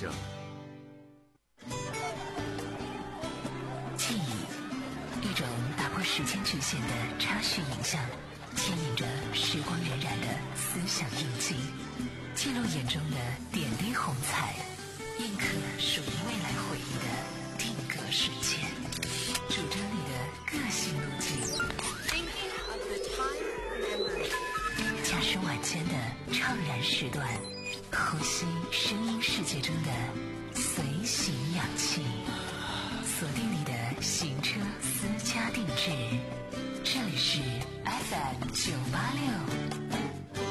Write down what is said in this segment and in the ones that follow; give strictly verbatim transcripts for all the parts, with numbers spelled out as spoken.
着。 记忆，一种打破时间局限的插叙影像，牵引着时光荏苒的思想印记，记录眼中的点滴红彩，印刻属于未来回忆的定格瞬间，主张你的个性路径。驾驶晚间的怅然时段，呼吸声音世界中的随行氧气，锁定你的行车私家定制。这里是 F M 九八六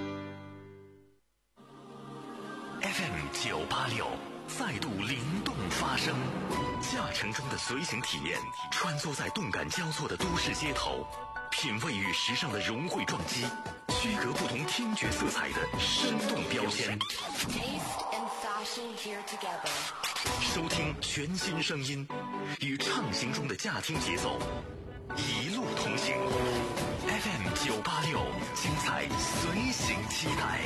F M 九八六再度灵动发声，驾乘中的随行体验，穿梭在动感交错的都市街头，品味与时尚的融汇撞击，区隔不同听觉色彩的生动标签，收听全新声音，与畅行中的驾听节奏一路同行。 F M 九八六，精彩随行期待。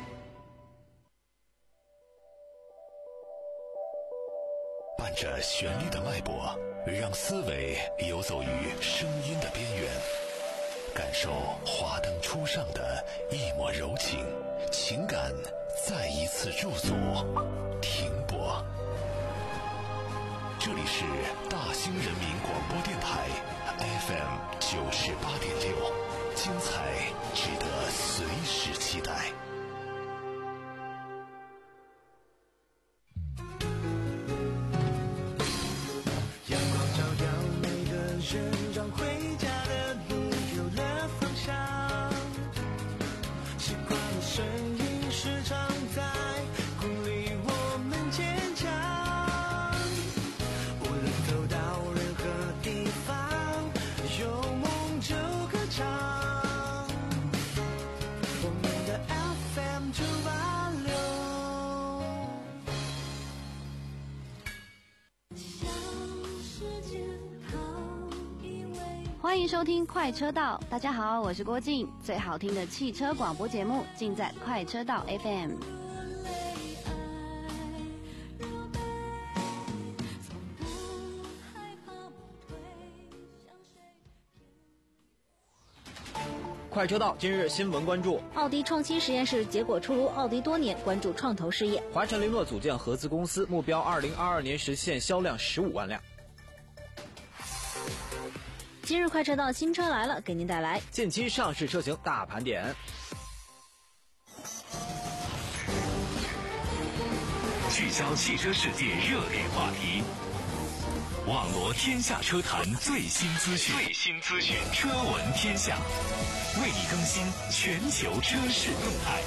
伴着旋律的脉搏，让思维游走于声音的边缘，感受华灯初上的一抹柔情，情感再一次驻足停泊。这里是大兴人民广播电台 F M 九十八点六，精彩值得随时期待。 阳光照耀每个人，让回家的路有了方向。习惯的声音时常在鼓励我们坚强。无论走到任何地方，有梦就歌唱。我们的 F M 九八六。 欢迎收听快车道，大家好，我是郭静，最好听的汽车广播节目尽在快车道 F M。 快车道今日新闻关注： 奥迪创新实验室结果出炉，奥迪多年关注创投事业。 华晨雷诺组建合资公司，目标二零二二年实现销量十五万辆。 今日快车道新车来了，给您带来近期上市车型大盘点， 聚焦汽车世界热点话题，网罗天下车坛最新资讯，最新资讯，车闻天下，为你更新全球车市动态。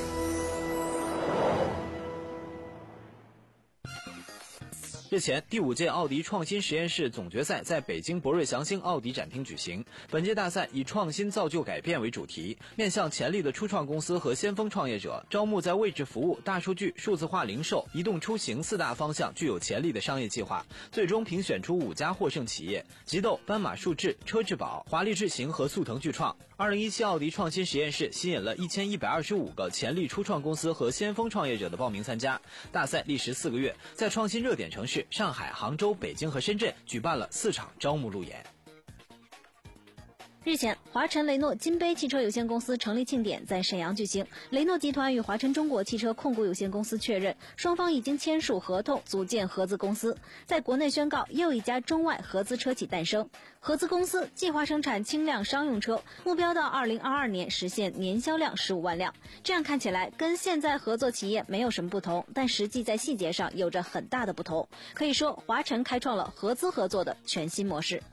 日前，第五届奥迪创新实验室总决赛在北京博瑞祥星奥迪展厅举行。本届大赛以创新造就改变为主题，面向潜力的初创公司和先锋创业者，招募在位置服务、大数据、数字化零售、移动出行四大方向具有潜力的商业计划，最终评选出五家获胜企业：极斗、斑马数智、车智宝、华丽智行和速腾巨创。二零一七奥迪创新实验室吸引了一千一百二十五个潜力初创公司和先锋创业者的报名参加。大赛历时四个月，在创新热点城市上海、杭州、北京和深圳举办了四场招募路演。 日前，华晨雷诺金杯汽车有限公司成立庆典在沈阳举行。雷诺集团与华晨中国汽车控股有限公司确认，双方已经签署合同，组建合资公司。在国内宣告又一家中外合资车企诞生。合资公司计划生产轻量商用车，目标到二零二二年实现年销量十五万辆。这样看起来跟现在合作企业没有什么不同，但实际在细节上有着很大的不同。可以说，华晨开创了合资合作的全新模式。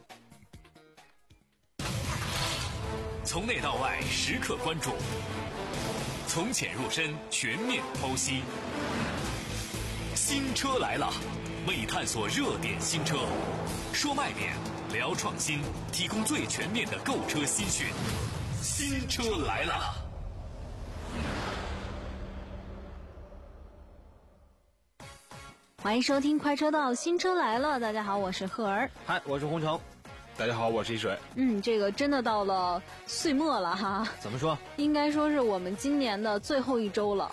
从内到外时刻关注，从浅入深全面剖析。新车来了，为探索热点新车，说卖点，聊创新，提供最全面的购车新讯。新车来了。 欢迎收听快车道，新车来了。大家好，我是赫儿。 嗨，我是洪城。 大家好，我是一水。 嗯，这个真的到了岁末了哈。 怎么说？ 应该说是我们今年的最后一周了。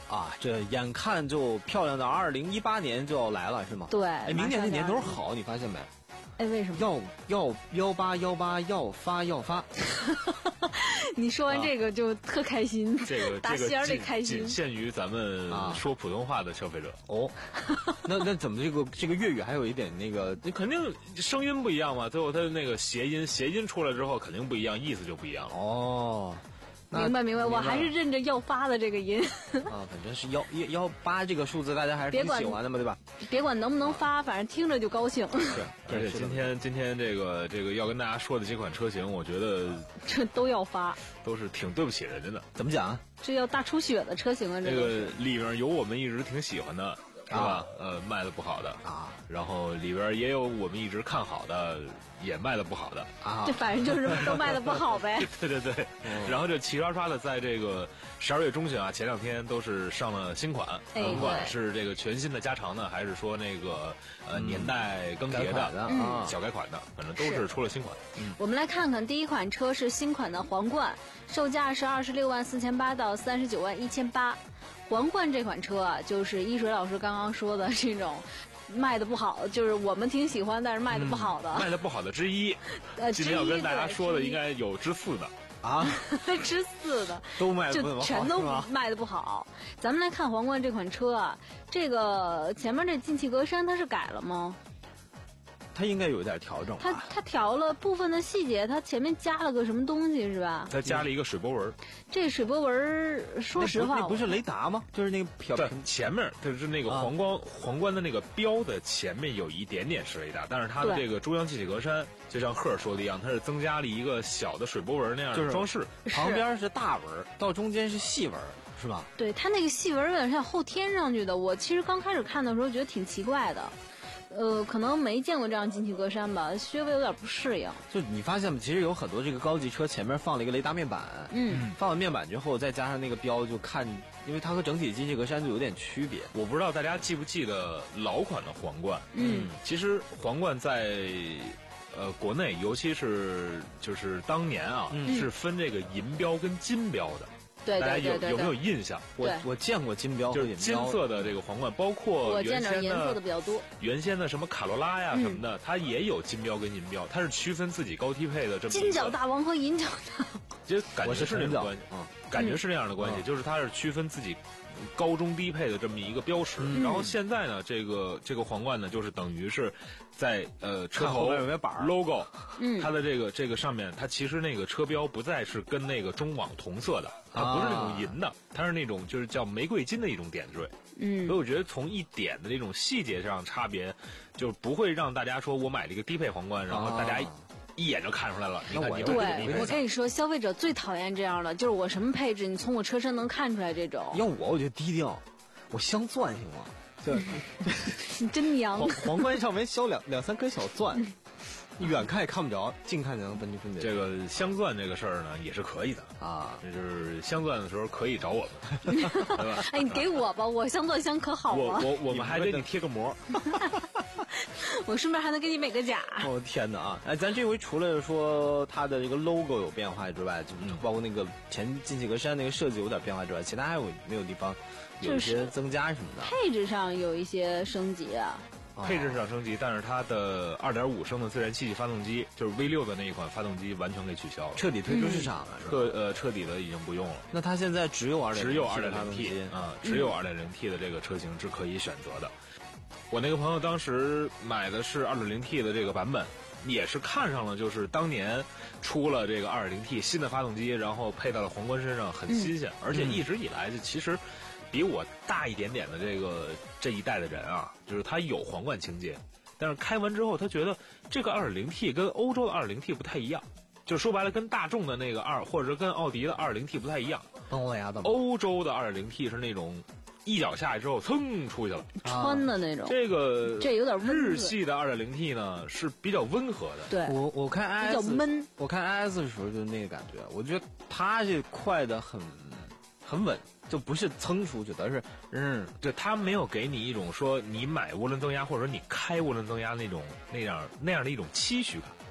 啊，这眼看就漂亮的二零一八年就要来了，是吗？ 对， 哎，明年这年头好，你发现没？ 哎，为什么？ 要要幺八幺八要发要发。 你说完这个就特开心， 这个打心儿里开心。 仅限于咱们说普通话的消费者哦。那那怎么这个这个粤语还有一点那个？ 你肯定声音不一样嘛，最后它那个谐音谐音出来之后肯定不一样，意思就不一样了。 哦。 明白明白，我还是认着要发的这个音。 啊，反正是幺幺幺八这个数字，大家还是挺喜欢的嘛，对吧？ 别管能不能发，反正听着就高兴。 是，而且今天今天这个这个要跟大家说的几款车型，我觉得这都要发， 都是挺对不起人家的。 怎么讲？ 这要大出血的车型啊！ 这个里面有我们一直挺喜欢的。是吧？啊、呃，卖的不好的啊， 然后里边也有我们一直看好的，也卖的不好的啊。 这反正就是都卖的不好呗。 对对对，嗯、然后这齐刷刷的在这个十二月中旬啊，前两天都是上了新款， 哎、 甭管是这个全新的加长呢，还是说那个呃、嗯、年代更迭的、 的嗯、小改款的，反正都是出了新款。 嗯、我们来看看第一款车是新款的皇冠，售价是二十六万四千八到三十九万一千八。皇冠这款车啊，就是一水老师刚刚说的这种卖的不好，就是我们挺喜欢，但是卖的不好的， 嗯、卖的不好的之一。 呃， 今天要跟大家说的应该有之四的啊， 之四的都卖的不好，就全都卖的不好。咱们来看皇冠这款车啊，这个前面这进气格栅它是改了吗？ 它应该有一点调整吧。 它它调了部分的细节，它前面加了个什么东西是吧？ 它加了一个水波纹。 这水波纹，说实话， 那不是雷达吗？就是那个漂对，前面就是那个皇冠、啊、皇冠的那个标的前面有一点点是雷达，但是它的这个中央进气格栅，就像赫尔说的一样，它是增加了一个小的水波纹那样的装饰， 就是、旁边是大纹，到中间是细纹。是吧？ 对，它那个细纹有点像后添上去的。我其实刚开始看的时候觉得挺奇怪的。呃，可能没见过这样进气格栅吧，稍微有点不适应。 就你发现吗？其实有很多这个高级车前面放了一个雷达面板， 嗯， 放完面板之后再加上那个标，就看，因为它和整体进气格栅就有点区别。 我不知道大家记不记得老款的皇冠？ 嗯， 其实皇冠在呃国内，尤其是就是当年啊， 嗯、 是分这个银标跟金标的。 对大家有有没有印象？ 我我见过金标， 就是金色的这个皇冠，包括原先的颜色的比较多。 原先的什么卡罗拉呀什么的，嗯、它也有金标跟银标，它是区分自己高低配的这么金角大王和银角大王。 就感觉是那种关系啊、嗯，感觉是那样的关系，嗯、就是它是区分自己高中低配的这么一个标识。 嗯、 然后现在呢，这个这个皇冠呢，就是等于是在呃车头有没有板 logo， 嗯， 它的这个这个上面，它其实那个车标不再是跟那个中网同色的，它不是那种银的，它是那种就是叫玫瑰金的一种点缀。 嗯， 所以我觉得从一点的这种细节上差别，就不会让大家说我买了一个低配皇冠，然后大家。一眼就看出来了，你看你对，我跟你说，消费者最讨厌这样的，就是我什么配置，你从我车身能看出来这种。 要我，我就低调，我镶钻行吗？对， 你真娘。 皇皇冠上面镶两两三颗小钻，远看也看不着，近看才能分清分别。 这个镶钻这个事儿呢，也是可以的啊， 这就是镶钻的时候可以找我们，对吧？ 哎，你给我吧，我镶钻镶可好了。 我我我们还给你贴个膜。 我顺便还能给你美个甲。 哦天哪啊！哎，咱这回除了说它的这个 logo 有变化之外，就包括那个前进气格栅那个设计有点变化之外，其他还有没有地方有一些增加什么的？ 配置上有一些升级啊。 配置上升级，但是它的 二点五 升的自然吸气发动机，就是 V 六 的那一款发动机完全给取消了， 彻底退出市场了， 嗯、彻呃彻底的已经不用了。 那它现在只有二只有 二点零 T 啊、嗯，只有 二点零 T 的这个车型是可以选择的。我那个朋友当时买的是 二点零 T 的这个版本，也是看上了，就是当年出了这个 二点零 T 新的发动机，然后配到了皇冠身上，很新鲜，嗯、而且一直以来就其实。比我大一点点的这个这一代的人啊，就是他有皇冠情节，但是开完之后，他觉得这个 二点零 T 跟欧洲的 二点零 T 不太一样，就说白了，跟大众的那个二，或者是跟奥迪的 二点零 T 不太一样。欧洲的 二点零 T 是那种一脚下去之后噌出去了， 穿的那种。 啊、这个这有点温日系的 二点零 T 呢是比较温和的。 对， 我我看 I S 比较闷， 我看 I S 的时候就是那个感觉，我觉得它这快的很很稳。就不是蹭出去的，而是嗯， 对，它没有给你一种说你买涡轮增压或者说你开涡轮增压那种那样那样的一种期许感。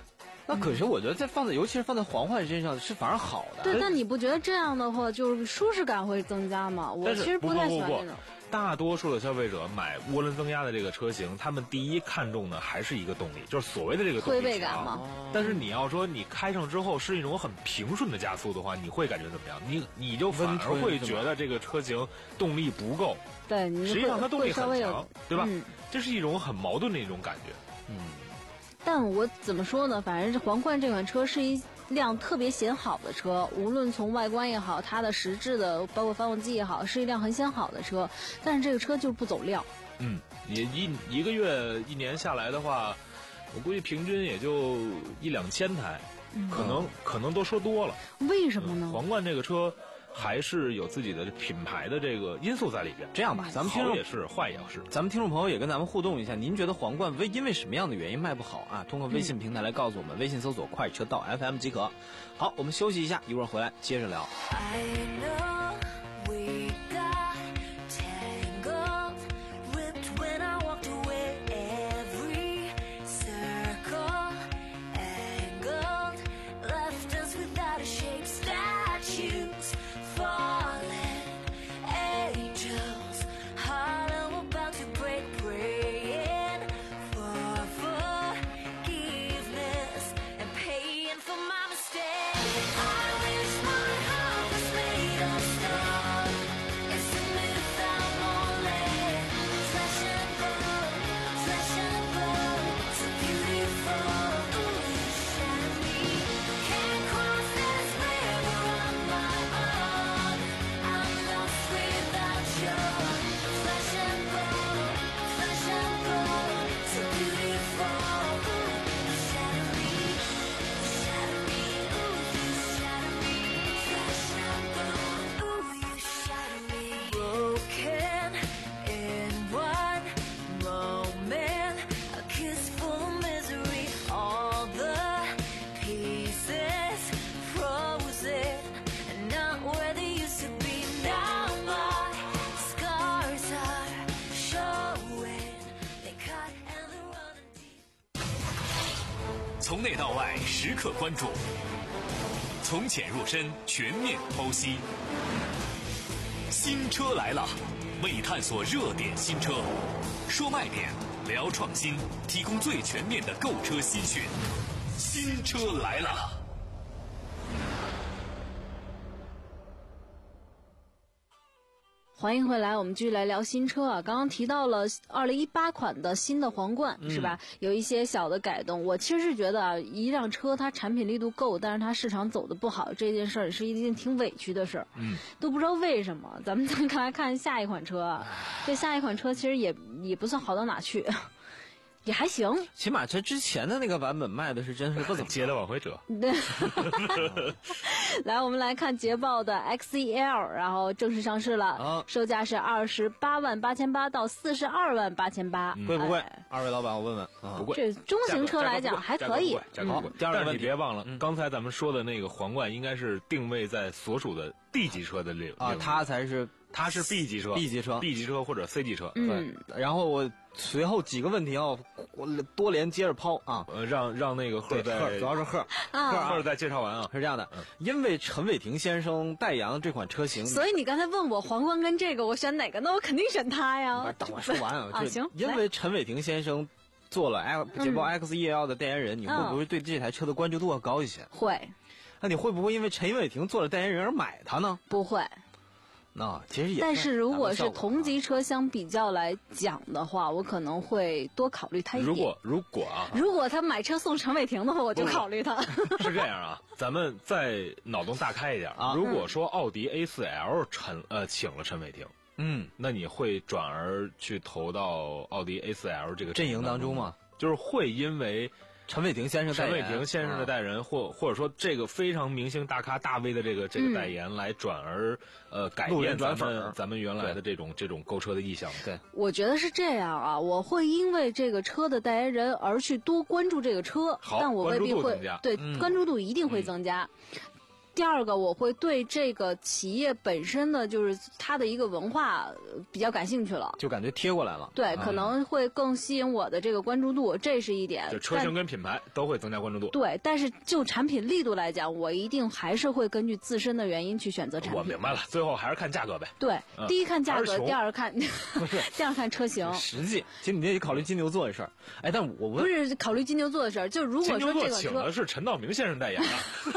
那可是我觉得在放在，尤其是放在皇冠身上是反而好的。 对，但你不觉得这样的话，就是舒适感会增加吗？我其实不太喜欢不这种。 大多数的消费者买涡轮增压的这个车型，他们第一看重的还是一个动力，就是所谓的这个动力推背感嘛。 但是你要说你开上之后是一种很平顺的加速的话，你会感觉怎么样？你你就反而会觉得这个车型动力不够。 对，你实际上它动力很强， 对吧、 嗯？ 这是一种很矛盾的一种感觉。 嗯。 但我怎么说呢？反正皇冠这款车是一辆特别显好的车，无论从外观也好，它的实质的包括发动机也好，是一辆很显好的车。但是这个车就不走量。 嗯，你一一个月一年下来的话，我估计平均也就一两千台，嗯、可能可能都说多了。 为什么呢？ 嗯、皇冠这个车还是有自己的品牌的这个因素在里边。 这样吧，咱们听众好也是，坏也是。 咱们听众朋友也跟咱们互动一下，您觉得皇冠为因为什么样的原因卖不好啊？通过微信平台来告诉我们，嗯、微信搜索快车道 F M 即可。好，我们休息一下，一会儿回来接着聊。 从内到外，时刻关注；从浅入深，全面剖析。新车来了，为探索热点新车，说卖点，聊创新，提供最全面的购车资讯。新车来了。 欢迎回来，我们继续来聊新车啊。刚刚提到了二零一八款的新的皇冠、嗯、是吧？有一些小的改动。我其实是觉得啊，一辆车它产品力度够，但是它市场走的不好，这件事儿是一件挺委屈的事儿。 嗯， 都不知道为什么。咱们再看来看下一款车啊，这下一款车其实也也不算好到哪去。也还行， 起码这之前的那个版本卖的是真是不怎么接的往回折。 对，来我们来看捷豹的 X E L， 然后正式上市了， 啊、 售价是二十八万八千八到四十二万八千八， 贵不贵？ 哎、 二位老板，我问问，啊、 不贵。 这中型车来讲还可以。 好、嗯， 第二个问题， 你别忘了、嗯，刚才咱们说的那个皇冠应该是定位在所属的 D 级车的领域啊，它才是。 它是 B 级车 ，B 级车 ，B 级车或者 C 级车。 嗯， 对。然后我随后几个问题要我多连接着抛啊， 呃，让让那个贺在， 主要是贺啊， 贺再介绍完啊， 是这样的，嗯、因为陈伟霆先生代言这款车型， 所以你刚才问我皇冠跟这个我选哪个，那我肯定选它呀。 等我说完啊， 啊行， 因为陈伟霆先生做了 X 捷豹 X E L 的代言人、嗯，你会不会对这台车的关注度要高一些？ 会。 那你会不会因为陈伟霆做了代言人而买它呢？ 不会。 那其实也， 但是如果是同级车相比较来讲的话，我可能会多考虑它一点。 如果如果啊， 如果他买车送陈伟霆的话，我就考虑他。 是这样啊，咱们再脑洞大开一点啊。如果说奥迪 A 四 L 陈呃请了陈伟霆， 嗯， 那你会转而去投到奥迪 A 四 L 这个阵营当中吗？ 就是会因为。 陈伟霆先生陈伟霆先生的代言人， 啊、 或或者说这个非常明星大咖大 V 的这个这个代言，来转而、嗯、呃改变咱们咱们原来的这种这种购车的意向。 对， 我觉得是这样啊，我会因为这个车的代言人而去多关注这个车，但我未必会对、 嗯、 关注度一定会增加。 嗯、 第二个，我会对这个企业本身的就是它的一个文化比较感兴趣了， 就感觉贴过来了。 对，可能会更吸引我的这个关注度，这是一点。 就车型跟品牌都会增加关注度。 对，但是就产品力度来讲，我一定还是会根据自身的原因去选择产品。 我明白了，最后还是看价格呗。 对， 嗯、 第一看价格， 还是穷第二看不是， 第二看车型。 实际，其实你得考虑金牛座的事儿。哎，但我不是考虑金牛座的事儿，就如果说这个车， 请的是陈道明先生代言啊。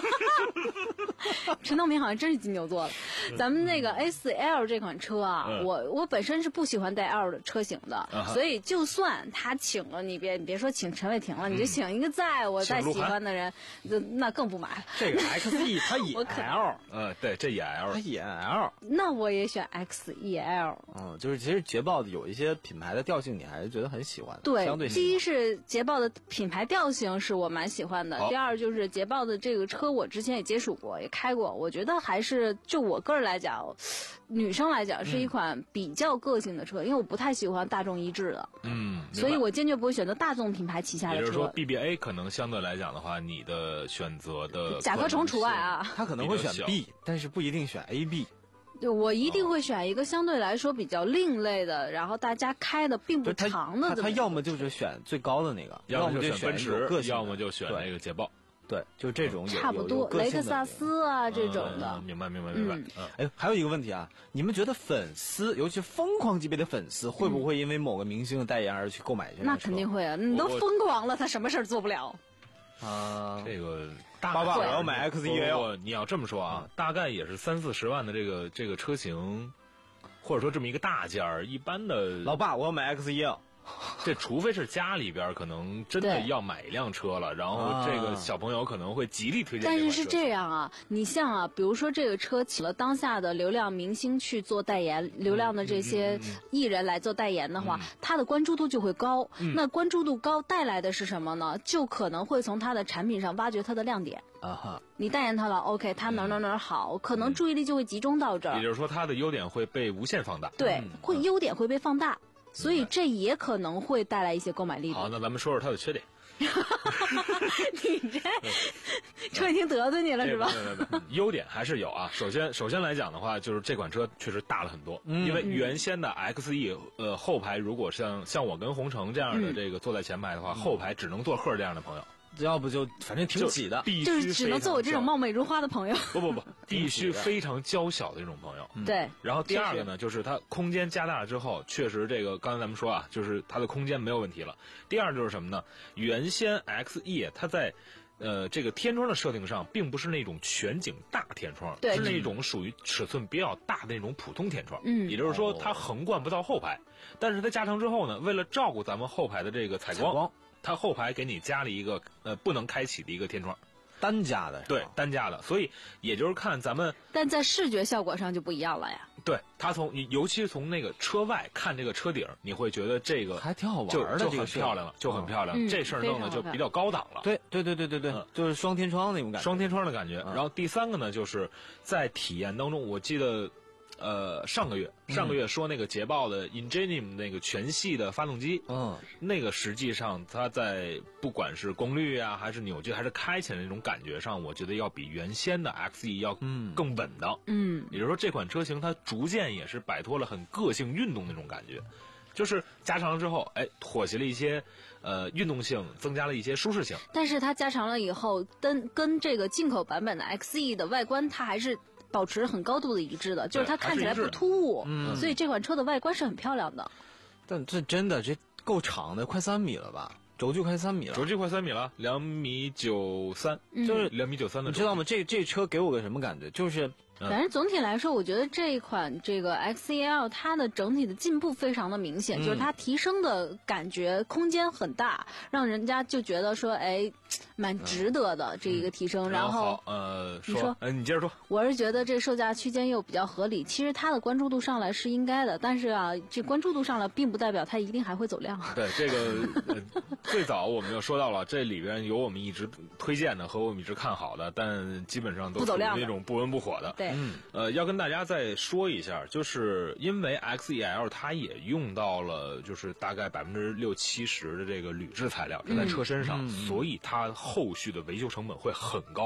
陈道明好像真是金牛座的。咱们那个 A 四 L 这款车啊， 嗯、 我我本身是不喜欢带 L 的车型的， 嗯、 所以就算他请了，你别你别说请陈伟霆了，嗯、你就请一个在我再喜欢的人，那更不买了。 这个 X E 它也 L， 嗯，对，这也 L， 它也 L， 那我也选 X E L。 嗯，就是其实捷豹有一些品牌的调性，你还是觉得很喜欢的。 对， 相对第一是捷豹的品牌调性是我蛮喜欢的，第二就是捷豹的这个车我之前也接触过，也开过，我觉得还是就我个人来讲，女生来讲是一款比较个性的车，嗯、因为我不太喜欢大众一致的， 嗯， 所以我坚决不会选择大众品牌旗下的车。 也就是说 B B A 可能相对来讲的话，你的选择的甲壳虫除外啊， 他可能会选 B， 但是不一定选 A B。 对，我一定会选一个相对来说比较另类的，然后大家开的并不长的。 他他要么就是选最高的那个， 要么就选奔驰，要么就选那个捷豹。 对，就这种差不多，雷克萨斯啊这种的。 嗯、明白，明白，明白。嗯， 哎，还有一个问题啊，你们觉得粉丝，尤其疯狂级别的粉丝，会不会因为某个明星的代言而去购买这辆车？ 那肯定会啊，你都疯狂了，他什么事儿做不了？ 啊， 这个爸爸我要买 X E L， 你要这么说啊，大概也是三四十万的这个这个车型，或者说这么一个大件儿，一般的老爸我要买 X E L。 这除非是家里边可能真的要买一辆车了，然后这个小朋友可能会极力推荐这款车。 但是是这样啊，你像啊，比如说这个车请了当下的流量明星去做代言，流量的这些艺人来做代言的话， 嗯、 它的关注度就会高。 嗯、 那关注度高带来的是什么呢？就可能会从它的产品上挖掘它的亮点。 啊哈， 你代言它了 ，OK， 它哪哪哪好，嗯、可能注意力就会集中到这儿。 也就是说，它的优点会被无限放大。 对， 嗯、 会优点会被放大。所以这也可能会带来一些购买力度。 好，那咱们说说它的缺点。 你这车已经得罪你了是吧？ 对对对，优点还是有啊。首先，首先来讲的话，就是这款车确实大了很多。嗯、因为原先的 X E 呃后排，如果像像我跟红城这样的这个坐在前排的话，嗯、后排只能坐贺这样的朋友。 要不就反正挺挤的， 必须就是只能做我这种貌美如花的朋友。 不不不，必须非常娇小的这种朋友。 嗯、对。 然后第二个呢，就是它空间加大了之后，确实这个刚才咱们说啊，就是它的空间没有问题了。第二就是什么呢？原先 X E 它在呃这个天窗的设定上，并不是那种全景大天窗， 对， 是那种属于尺寸比较大的那种普通天窗。 嗯。 也就是说，它横贯不到后排，但是它加长之后呢，为了照顾咱们后排的这个采光。采光它后排给你加了一个呃不能开启的一个天窗， 单加的， 对，单加的，所以也就是看咱们， 但在视觉效果上就不一样了呀。 对，它从尤其是从那个车外看这个车顶，你会觉得这个还挺好玩的， 就很漂亮了，就很漂亮。 嗯、 这事儿弄的就比较高档了。 对对对对对对，嗯、就是双天窗那种感觉， 双天窗的感觉。 嗯、 然后第三个呢，就是在体验当中，我记得。呃，上个月上个月说那个捷豹的 Ingenium 那个全系的发动机， 嗯， 那个实际上它在不管是功率啊，还是扭矩，还是开起来那种感觉上，我觉得要比原先的 X E 要更稳当。 嗯， 也就是说这款车型它逐渐也是摆脱了很个性运动那种感觉，就是加长了之后，哎，妥协了一些呃运动性，增加了一些舒适性。 但是它加长了以后，跟跟这个进口版本的 X E 的外观，它还是保持很高度的一致的，就是它看起来不突兀， 嗯， 所以这款车的外观是很漂亮的。 但这真的这够长的，快三米了吧？轴距快三米了， 轴距快三米了，两米九三，就是两米九三的。 你知道吗？这这车给我个什么感觉？就是。 反正总体来说，我觉得这一款这个 X E L 它的整体的进步非常的明显，嗯、就是它提升的感觉空间很大，让人家就觉得说，哎，蛮值得的、嗯、这一个提升。 嗯、 然后呃， 你说， 呃，你接着说。 我是觉得这售价区间又比较合理，其实它的关注度上来是应该的，但是啊，这关注度上来并不代表它一定还会走量。 对这个、呃，最早我们就说到了，这里边有我们一直推荐的和我们一直看好的，但基本上都属于那种不温不火的。 对， 嗯，呃，要跟大家再说一下，就是因为 X E L 它也用到了就是大概百分之六七十的这个铝制材料，它在车身上， 嗯、 所以它后续的维修成本会很高。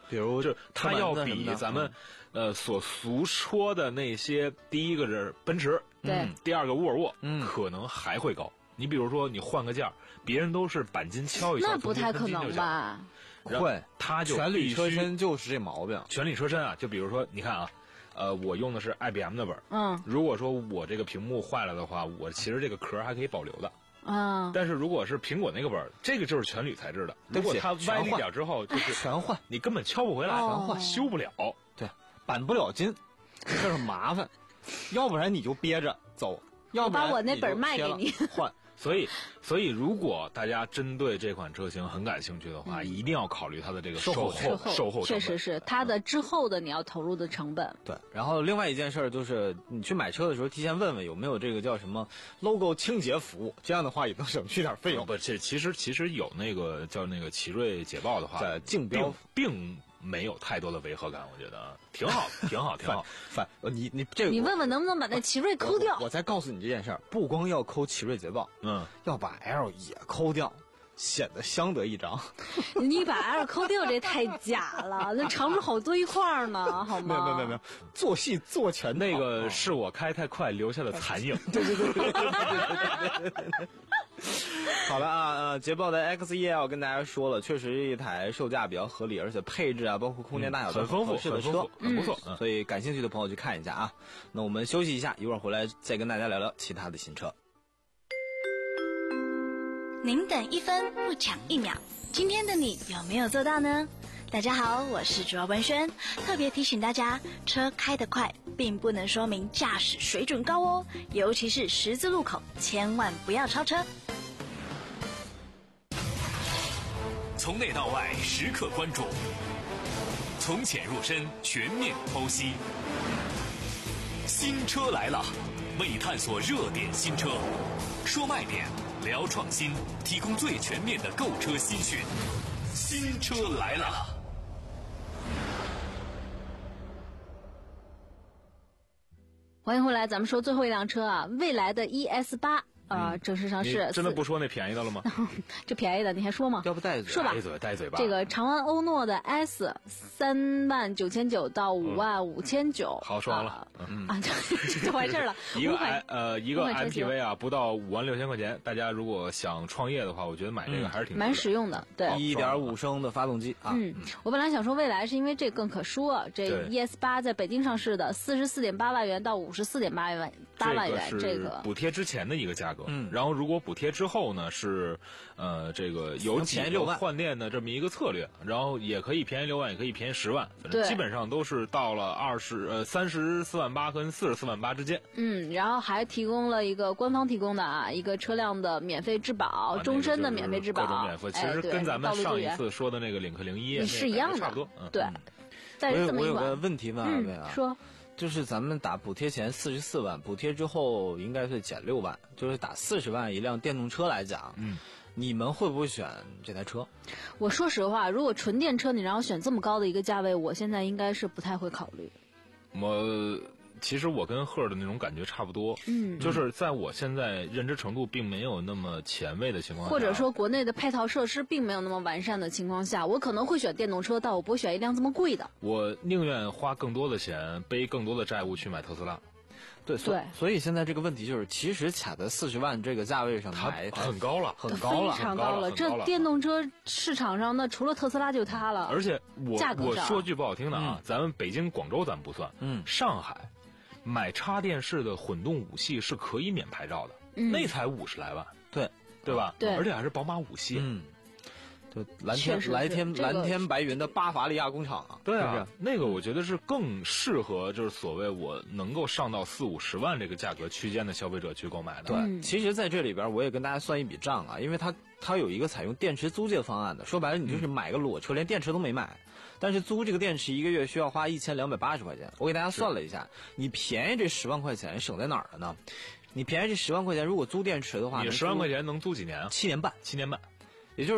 比如就是它要比咱们呃所俗说的那些，第一个是奔驰， 对、 嗯，第二个沃尔沃， 嗯， 可能还会高。你比如说你换个件儿，别人都是钣金敲一敲， 那不太可能吧？ 会， 它就全铝车身就是这毛病。 全铝车身啊，就比如说你看啊。呃，我用的是 I B M 的本儿。 嗯， 如果说我这个屏幕坏了的话，我其实这个壳还可以保留的。 啊， 但是如果是苹果那个本儿，这个就是全铝材质的。如果它歪一点之后，就是全换， 你根本敲不回来， 全换， 修不了。 对，钣不了金，这是麻烦。要不然你就憋着走，要不然把我那本卖给你换。 所以，所以如果大家针对这款车型很感兴趣的话，嗯、一定要考虑它的这个售后售后确实是它的之后的你要投入的成本。 对，然后另外一件事就是，你去买车的时候，提前问问有没有这个叫什么 logo 清洁服务，这样的话也能省去点费用。 不，这其实其实有那个叫那个奇瑞捷豹的话， 在竞标并没有太多的违和感，我觉得挺好，挺好，挺好。 反你你这个， 你问问能不能把那奇瑞抠掉？ 我, 我, 我再告诉你这件事儿，不光要抠奇瑞捷豹， 嗯， 要把 L 也抠掉，显得相得益彰。 你把 L 抠掉，这太假了，那长处好多一块呢，好吗？ 没有没有没有没有，做戏做全那个是我开太快留下的残影。 对对对对对对对对对。好了啊，呃，捷豹的 X E L 跟大家说了，确实是一台售价比较合理，而且配置啊，包括空间大小都很丰富合适的车， 很不错。 嗯、所以感兴趣的朋友去看一下啊。那我们休息一下，一会儿回来再跟大家聊聊其他的新车。 您等一分不抢一秒，今天的你有没有做到呢？大家好，我是主要文轩，特别提醒大家，车开得快并不能说明驾驶水准高哦，尤其是十字路口，千万不要超车。 从内到外时刻关注，从浅入深全面剖析。新车来了，为你探索热点新车，说卖点，聊创新，提供最全面的购车新讯。新车来了。 欢迎回来，咱们说最后一辆车啊，蔚来的 E S 八。呃，正式上市。 真的不说那便宜的了吗？ 这便宜的你还说吗？ 要不带嘴说吧， 带嘴带嘴吧。 这个长安欧诺的 S 三万九千九到五万五千九， 好说完了， 嗯啊，就完事儿了。 一个 I 呃一个 M P V 啊，不到五万六千块钱，大家如果想创业的话，我觉得买这个还是挺蛮实用的。对， 一点五升的发动机啊。 嗯，我本来想说蔚来是因为这更可说，这 E S 八在北京上市的四十四点八万元到五十四点八万八万元，这个补贴之前的一个价格。 嗯， 然后如果补贴之后呢，是呃这个有几个换电的这么一个策略，然后也可以便宜六万，也可以便宜十万，反正基本上都是到了二十呃三十四万八跟四十四万八之间。 嗯，然后还提供了一个官方提供的啊一个车辆的免费质保， 啊、 终身的免费质保， 各种免费，其实跟咱们上一次说的那个领克零一是一样的， 差不多。嗯、 对。但是这么我有个问题问二位啊， 嗯、说。 就是咱们打补贴前四十四万，补贴之后应该是减六万，就是打四十万一辆电动车来讲， 嗯， 你们会不会选这台车？ 我说实话，如果纯电车你让我选这么高的一个价位，我现在应该是不太会考虑。 我其实我跟赫的那种感觉差不多， 嗯， 就是在我现在认知程度并没有那么前卫的情况下， 或者说国内的配套设施并没有那么完善的情况下，我可能会选电动车，但我不会选一辆这么贵的。 我宁愿花更多的钱，背更多的债务去买特斯拉。 对，所以所以现在这个问题就是，其实卡在四十万这个价位上买， 它很高了， 很高了， 非常高了。 这电动车市场上，那除了特斯拉就它了。 而且我我说句不好听的啊， 嗯、 咱们北京、广州咱不算， 嗯， 上海买插电式的混动五系是可以免牌照的， 嗯、 那才五十来万， 对对吧？ 对， 而且还是宝马五系。 嗯。就蓝天蓝天、 这个、 蓝天白云的巴伐利亚工厂啊， 对啊， 是是那个我觉得是更适合就是所谓我能够上到四五十万这个价格区间的消费者去购买的。 对， 嗯、 其实在这里边我也跟大家算一笔账啊，因为它它有一个采用电池租借方案的，说白了你就是买个裸车，嗯、连电池都没买，但是租这个电池一个月需要花一千两百八十块钱。我给大家算了一下，你便宜这十万块钱省在哪儿了呢？你便宜这十万块钱，如果租电池的话， 你十万块钱能租几年啊？ 七年半， 七年半。 也就是说，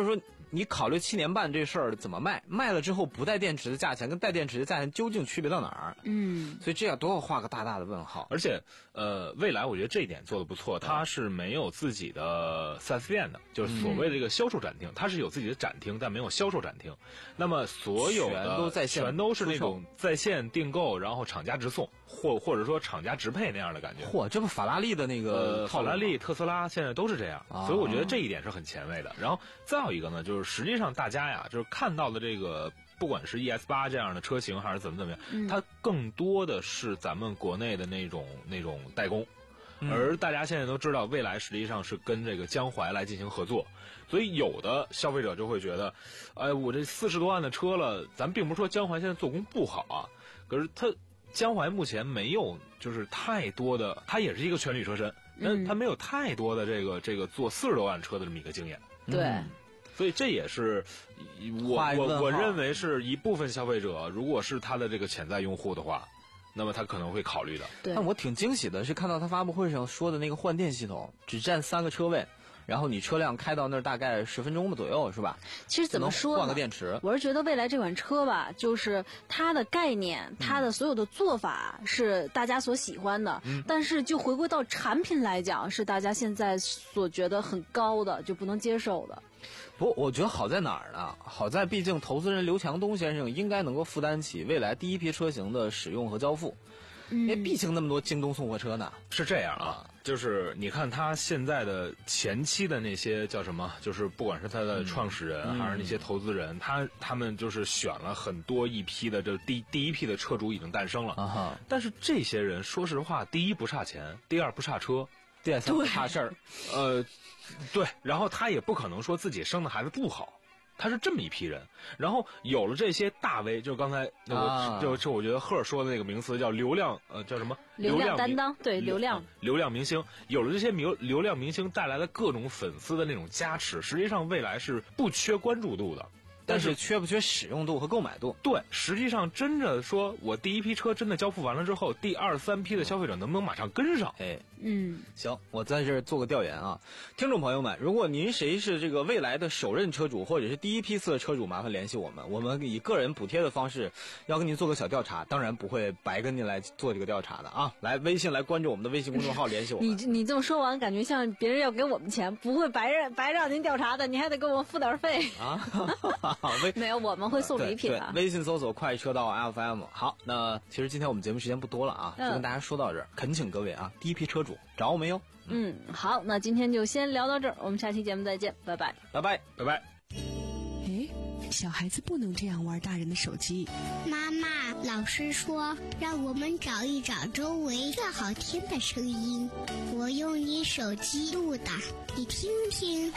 你考虑七年半这事儿怎么卖？卖了之后不带电池的价钱跟带电池的价钱究竟区别到哪儿？ 嗯， 所以这样都要画个大大的问号。 而且，呃，蔚来我觉得这一点做得不错，它是没有自己的 四 S 店的，就是所谓的这个销售展厅，它是有自己的展厅，但没有销售展厅。那么所有的全都在线全都是那种在线订购，然后厂家直送，或或者说厂家直配那样的感觉。 嚯，这不法拉利的那个呃，法拉利、特斯拉现在都是这样， 啊所以我觉得这一点是很前卫的。然后再有一个呢，就是实际上大家呀，就是看到的这个，不管是 E S 八这样的车型，还是怎么怎么样， 嗯、 它更多的是咱们国内的那种那种代工。 嗯、 而大家现在都知道，蔚来实际上是跟这个江淮来进行合作，所以有的消费者就会觉得，哎，我这四十多万的车了，咱并不是说江淮现在做工不好啊，可是它江淮目前没有就是太多的，它也是一个全铝车身，但它没有太多的这个这个做四十多万车的这么一个经验。 对。 嗯， 所以这也是我我我认为是一部分消费者，如果是他的这个潜在用户的话，那么他可能会考虑的。 对， 但我挺惊喜的是看到他发布会上说的那个换电系统，只占三个车位，然后你车辆开到那儿大概十分钟吧左右，是吧？ 其实怎么说呢？ 换个电池， 我是觉得蔚来这款车吧，就是它的概念，它的所有的做法是大家所喜欢的，嗯、但是就回归到产品来讲，是大家现在所觉得很高的，就不能接受的。 不，我觉得好在哪儿呢？好在毕竟投资人刘强东先生应该能够负担起未来第一批车型的使用和交付， 嗯、 因为毕竟那么多京东送货车呢。 是这样啊，就是你看他现在的前期的那些叫什么，就是不管是他的创始人、嗯、还是那些投资人，他他们就是选了很多一批的，这第第一批的车主已经诞生了。 啊、 但是这些人说实话，第一不差钱，第二不差车， 第三不差事儿， 呃。对，然后他也不可能说自己生的孩子不好，他是这么一批人。然后有了这些大 V， 就刚才那个、啊、就就我觉得赫尔说的那个名词叫流量，呃，叫什么？ 流量担当，对，流量流量明星。有了这些流流量明星带来的各种粉丝的那种加持，实际上未来是不缺关注度的。 但是缺不缺使用度和购买度？ 对，实际上真的说，我第一批车真的交付完了之后，第二三批的消费者能不能马上跟上？ 哎， 嗯， 行，我在这儿做个调研啊，听众朋友们，如果您谁是这个未来的首任车主或者是第一批次的车主，麻烦联系我们，我们以个人补贴的方式要跟您做个小调查，当然不会白跟您来做这个调查的啊。来微信来关注我们的微信公众号联系我们。 你你这么说完，感觉像别人要给我们钱，不会白让白让您调查的，你还得给我们付点费啊。 没有，我们会送礼品啊。 微信搜索快车道 F M。 好，那其实今天我们节目时间不多了啊，就跟大家说到这儿，恳请各位啊，第一批车主找我们哟。 嗯，好，那今天就先聊到这儿，我们下期节目再见，拜拜， 拜拜， 拜拜。 哎，小孩子不能这样玩大人的手机。 妈妈，老师说让我们找一找周围最好听的声音，我用你手机录的，你听听。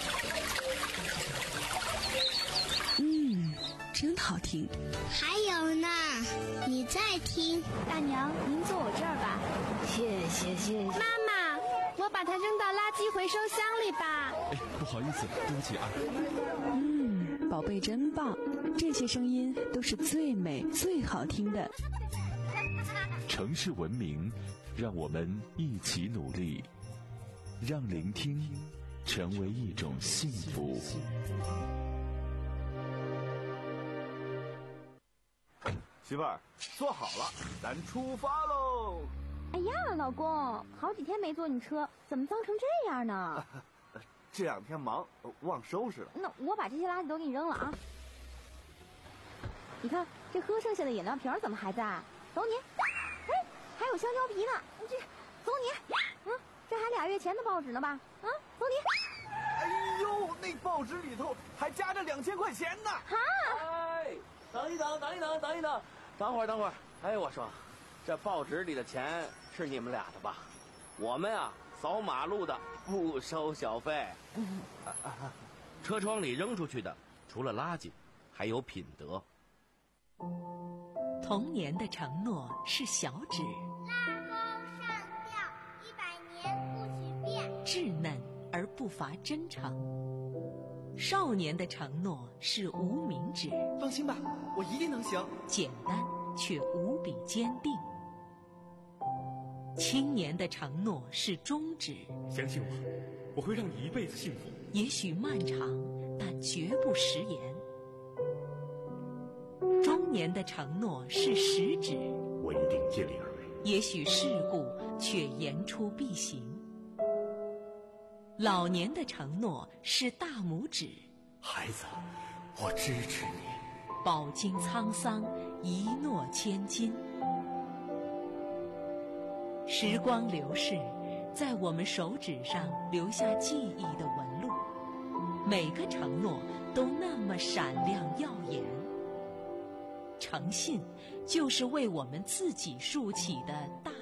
嗯，真好听。 还有呢，你再听。 大娘，您坐我这儿吧。 谢谢谢谢。 妈妈，我把它扔到垃圾回收箱里吧。 哎，不好意思，对不起啊。 嗯，宝贝真棒，这些声音都是最美最好听的。 城市文明，让我们一起努力，让聆听成为一种幸福。 媳妇儿，坐好了，咱出发喽！ 哎呀，老公，好几天没坐你车，怎么脏成这样呢？ 这两天忙，忘收拾了。 那我把这些垃圾都给你扔了啊！你看，这喝剩下的饮料瓶怎么还在？走你！哎，还有香蕉皮呢，这走你！嗯，这还俩月前的报纸呢吧？啊，走你！ 哎呦，那报纸里头还夹着两千块钱呢！ 哈！ 哎，等一等，等一等，等一等，等会儿，等会儿。哎，我说，这报纸里的钱是你们俩的吧？我们啊，扫马路的不收小费。 车窗里扔出去的，除了垃圾，还有品德。 童年的承诺是小指， 拉钩上吊，一百年不许变， 稚嫩而不乏真诚。少年的承诺是无名指， 放心吧，我一定能行。 简单却无比坚定。青年的承诺是中指， 相信我，我会让你一辈子幸福。 也许漫长， 但绝不食言。中年的承诺是食指， 我一定尽力而为。 也许世故，却言出必行。老年的承诺是大拇指， 孩子，我支持你。 饱经沧桑，一诺千金。时光流逝，在我们手指上留下记忆的纹路，每个承诺都那么闪亮耀眼。诚信，就是为我们自己竖起的大